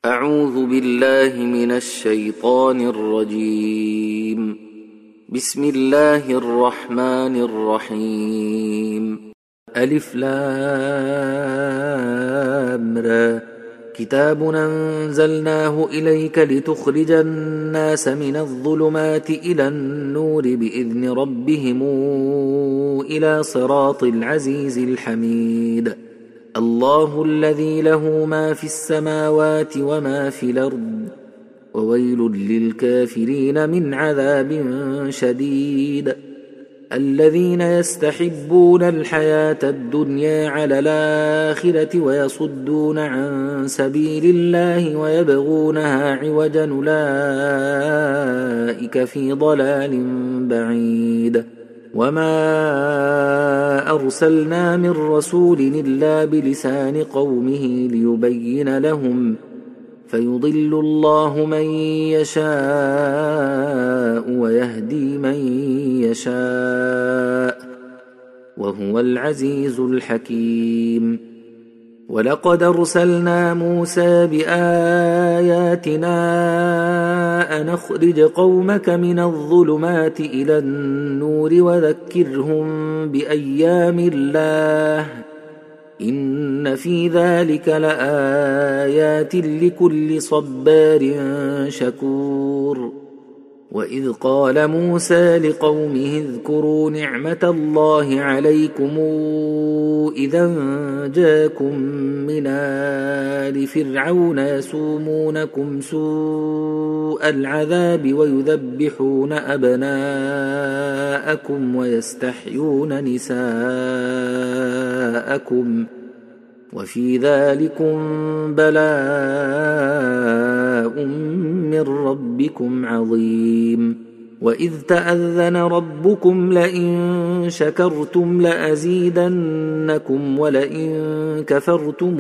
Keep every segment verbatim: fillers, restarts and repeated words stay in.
أعوذ بالله من الشيطان الرجيم. بسم الله الرحمن الرحيم. ألف لام را. كتاب أنزلناه إليك لتخرج الناس من الظلمات إلى النور بإذن ربهم إلى صراط العزيز الحميد. الله الذي له ما في السماوات وما في الأرض وويل للكافرين من عذاب شديد. الذين يستحبون الحياة الدنيا على الآخرة ويصدون عن سبيل الله ويبغونها عوجا أولئك في ضلال بعيد. وما أرسلنا من رسول إلا بلسان قومه ليبين لهم فيضل الله من يشاء ويهدي من يشاء وهو العزيز الحكيم. ولقد أرسلنا موسى بآياتنا أن أخرج قومك من الظلمات إلى النور وذكرهم بأيام الله إن في ذلك لآيات لكل صبار شكور. وإذ قال موسى لقومه اذكروا نعمة الله عليكم إذا جاءكم من آل فرعون يسومونكم سوء العذاب ويذبحون أبناءكم ويستحيون نساءكم وفي ذلكم بلاء من ربكم عظيم. وإذ تأذن ربكم لئن شكرتم لأزيدنكم ولئن كفرتم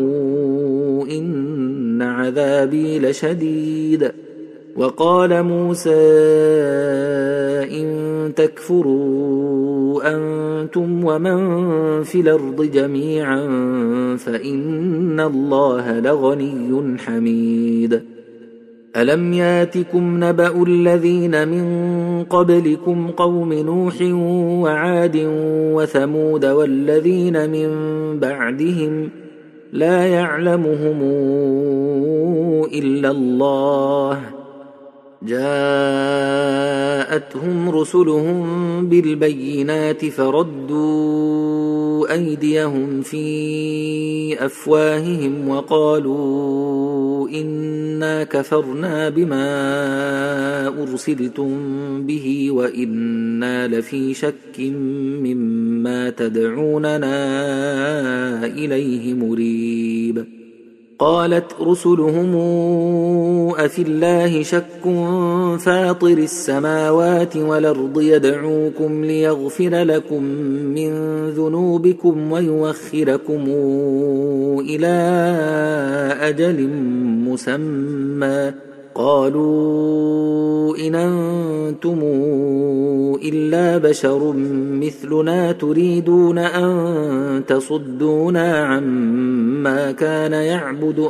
إن عذابي لشديد. وقال موسى إن تكفروا أنتم ومن في الأرض جميعا فإن الله لغني حميد. ألم ياتكم نبأ الذين من قبلكم قوم نوح وعاد وثمود والذين من بعدهم لا يعلمهم إلا الله جاءتهم رسلهم بالبينات فردوا أيديهم في أفواههم وقالوا إنا كفرنا بما أرسلتم به وإنا لفي شك مما تدعوننا إليه مريب. قالت رسلهم أفي الله شك فاطر السماوات والأرض يدعوكم ليغفر لكم من ذنوبكم ويوخركم إلى أجل مسمى قالوا إن أنتم إلا بشر مثلنا تريدون أن تصدونا عما كان يعبد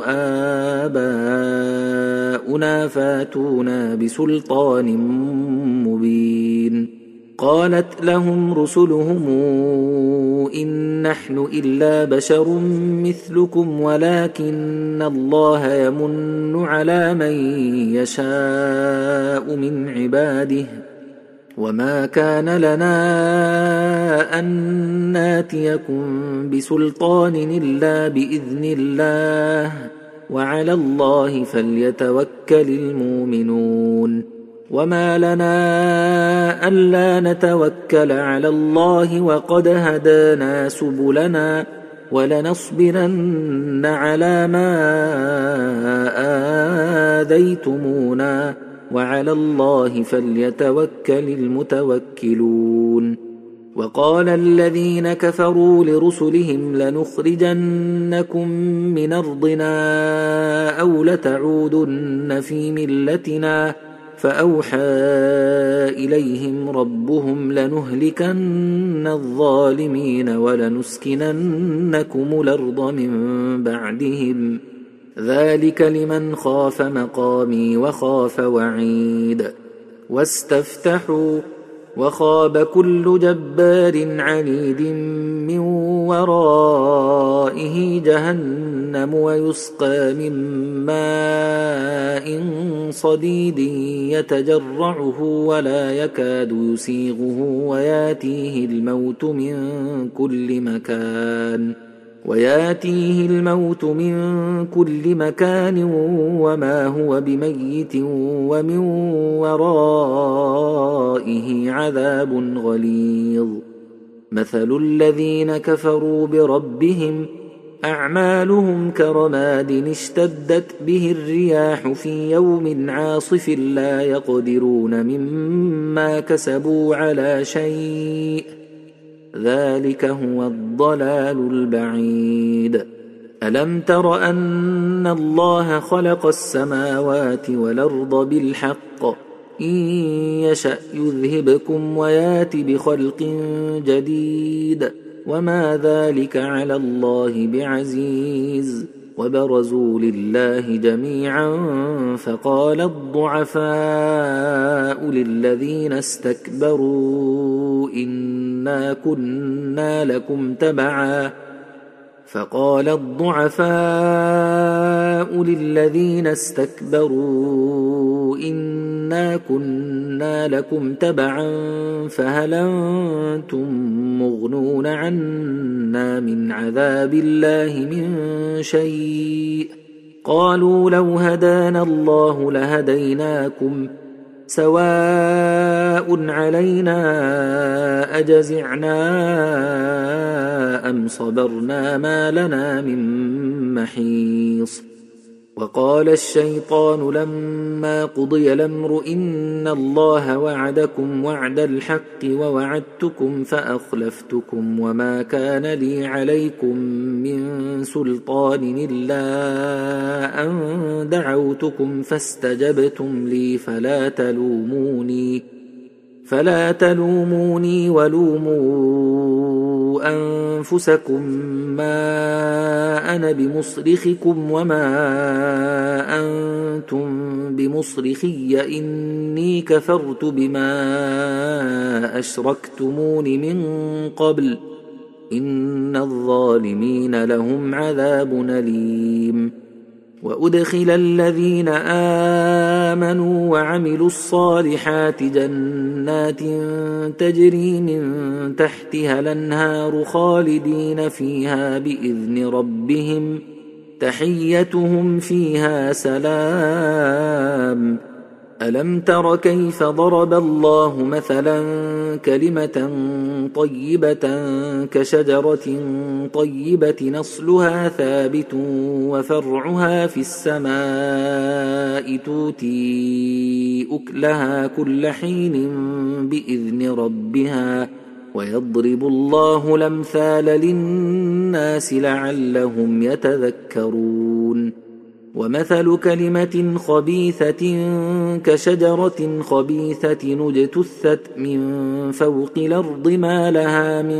آباؤنا فاتونا بسلطان مبين. قالت لهم رسلهم إن نحن إلا بشر مثلكم ولكن الله يمن على من يشاء من عباده وما كان لنا أن ناتيكم بسلطان إلا بإذن الله وعلى الله فليتوكل المؤمنون. وما لنا ألا نتوكل على الله وقد هدانا سبلنا ولنصبرن على ما آذيتمونا وعلى الله فليتوكل المتوكلون. وقال الذين كفروا لرسلهم لنخرجنكم من أرضنا أو لتعودن في ملتنا فأوحى إليهم ربهم لنهلكن الظالمين ولنسكننكم الأرض من بعدهم ذلك لمن خاف مقامي وخاف وعيد واستفتحوا وخاب كل جبار عنيد من ورائه جهنم ويسقى من ماء صديد يتجرعه ولا يكاد يسيغه وياتيه الموت من كل مكان وياتيه الموت من كل مكان وما هو بميت ومن ورائه عذاب غليظ مثل الذين كفروا بربهم أعمالهم كرماد اشتدت به الرياح في يوم عاصف لا يقدرون مما كسبوا على شيء ذلك هو الضلال البعيد ألم تر أن الله خلق السماوات والأرض بالحق إن يشأ يذهبكم ويات بخلق جديد وما ذلك على الله بعزيز وبرزوا لله جميعا فقال الضعفاء للذين استكبروا إنا كنا لكم تبعا فقال الضعفاء للذين استكبروا إنا كنا لكم تبعا فهل أنتم مغنون عنا من عذاب الله من شيء قالوا لو هدانا الله لهديناكم سواء علينا أجزعنا أم صبرنا ما لنا من محيص وقال الشيطان لما قضي الأمر إن الله وعدكم وعد الحق ووعدتكم فأخلفتكم وما كان لي عليكم من سلطان إلا أن دعوتكم فاستجبتم لي فلا تلوموني فلا تلوموني ولوموا أنفسكم ما أنا بمصرخكم وما أنتم بمصرخي إني كفرت بما أشركتمون من قبل إن الظالمين لهم عذاب أليم وأدخل الذين آمنوا وعملوا الصالحات جنات تجري من تحتها الأنهار خالدين فيها بإذن ربهم تحيتهم فيها سلام ألم تر كيف ضرب الله مثلا كلمة طيبة كشجرة طيبة نصلها ثابت وفرعها في السماء تؤتي أكلها كل حين بإذن ربها ويضرب الله الأمثال للناس لعلهم يتذكرون ومثل كلمة خبيثة كشجرة خبيثة اجتثت من فوق الأرض ما لها من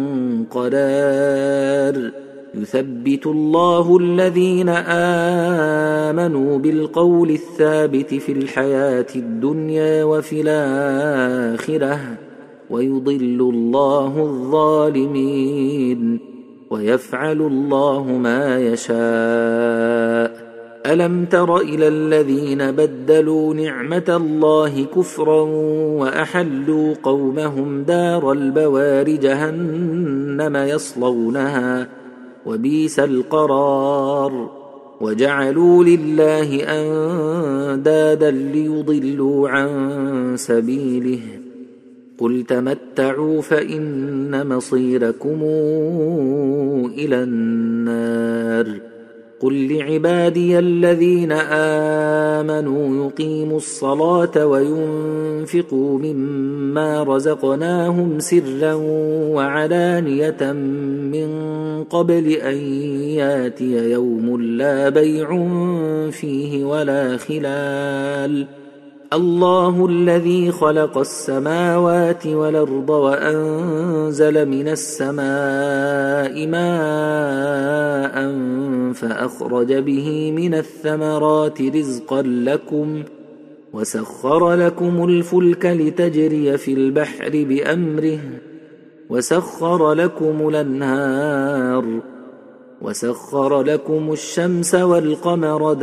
قرار يثبت الله الذين آمنوا بالقول الثابت في الحياة الدنيا وفي الآخرة ويضل الله الظالمين ويفعل الله ما يشاء ألم تر إلى الذين بدلوا نعمة الله كفرا وأحلوا قومهم دار البوار جهنم يصلونها وبئس القرار وجعلوا لله أندادا ليضلوا عن سبيله قل تمتعوا فإن مصيركم إلى النار قل لعبادي الذين آمنوا يقيموا الصلاة وينفقوا مما رزقناهم سرا وعلانية من قبل أن ياتي يوم لا بيع فيه ولا خلال الله الذي خلق السماوات والأرض وأنزل من السماء ماء فأخرج به من الثمرات رزقا لكم وسخر لكم الفلك لتجري في البحر بأمره وسخر لكم الأنهار وسخر لكم الشمس والقمر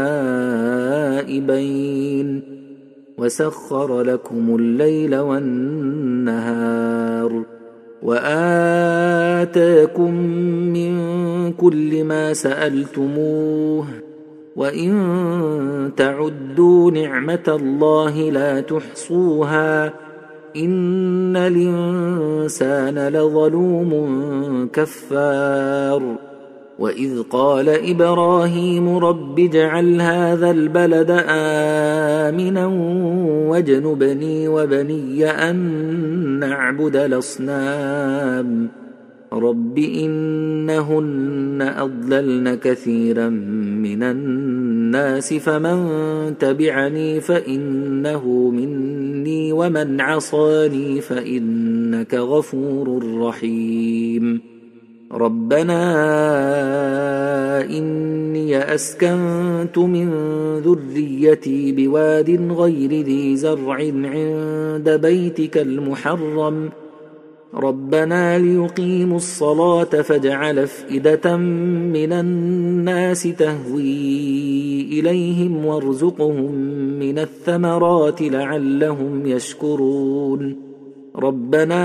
دائبين وسخر لكم الليل والنهار وآتاكم من كل ما سألتموه وإن تعدوا نعمة الله لا تحصوها إن الإنسان لظلوم كفار وإذ قال إبراهيم رب اجعل هذا البلد آمنا واجنبني وبني أن نعبد الأصنام رب إنهن أضللن كثيرا من الناس فمن تبعني فإنه مني ومن عصاني فإنك غفور رحيم ربنا إني أسكنت من ذريتي بواد غير ذي زرع عند بيتك المحرم ربنا ليقيموا الصلاة فاجعل أفئدة من الناس تهوي إليهم وارزقهم من الثمرات لعلهم يشكرون ربنا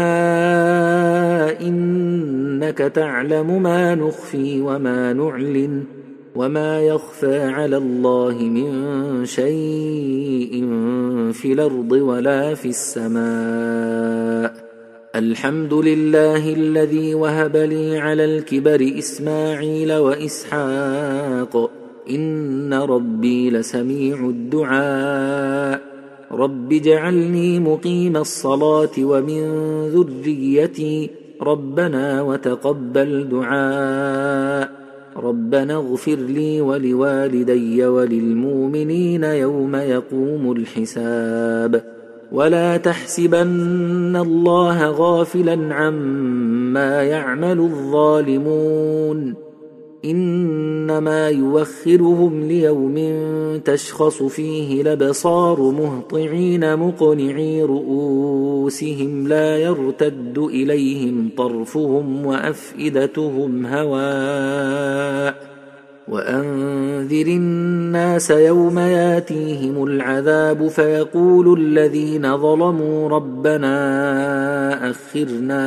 إنك تعلم ما نخفي وما نعلن وما يخفى على الله من شيء في الأرض ولا في السماء الحمد لله الذي وهب لي على الكبر إسماعيل وإسحاق إن ربي لسميع الدعاء رب اجعلني مقيم الصلاة ومن ذريتي ربنا وتقبل دعاء ربنا اغفر لي ولوالدي وللمؤمنين يوم يقوم الحساب ولا تحسبن الله غافلا عما يعمل الظالمون إنما يوخرهم ليوم تشخص فيه الأبصار مهطعين مقنعي رؤوسهم لا يرتد إليهم طرفهم وأفئدتهم هواء وأنذر الناس يوم ياتيهم العذاب فيقول الذين ظلموا ربنا أخرنا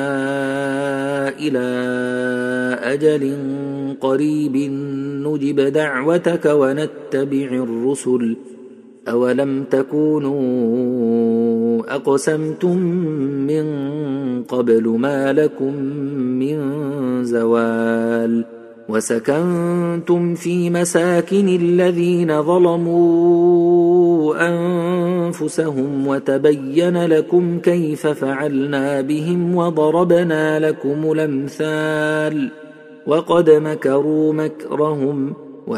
إلى أجل قريب نجب دعوتك ونتبع الرسل أولم تكونوا أقسمتم من قبل ما لكم من زوال وسكنتم في مساكن الذين ظلموا أنفسهم وتبين لكم كيف فعلنا بهم وضربنا لكم الأمثال وقد مكروا مكرهم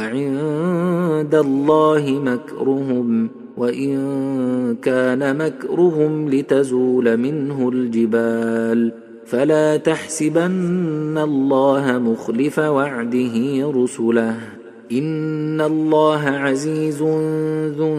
وعند الله مكرهم وإن كان مكرهم لتزول منه الجبال فلا تحسبن الله مخلف وعده رسله إن الله عزيز ذو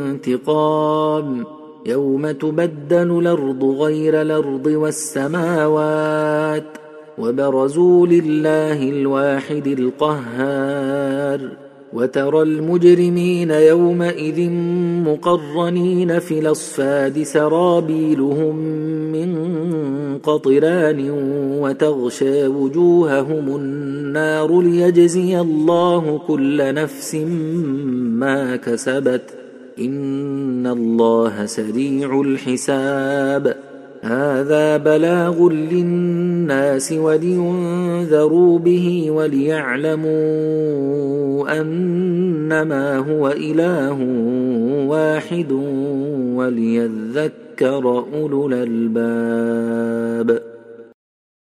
انتقام يوم تبدل الأرض غير الأرض والسماوات وبرزوا لله الواحد القهار وترى المجرمين يومئذ مقرنين في الأصفاد سرابيلهم من قطران وتغشى وجوههم النار ليجزي الله كل نفس ما كسبت إن الله سريع الحساب هذا بلاغ للناس ولينذروا به وليعلموا أنما هو إله واحد وليذكر أولو الألباب.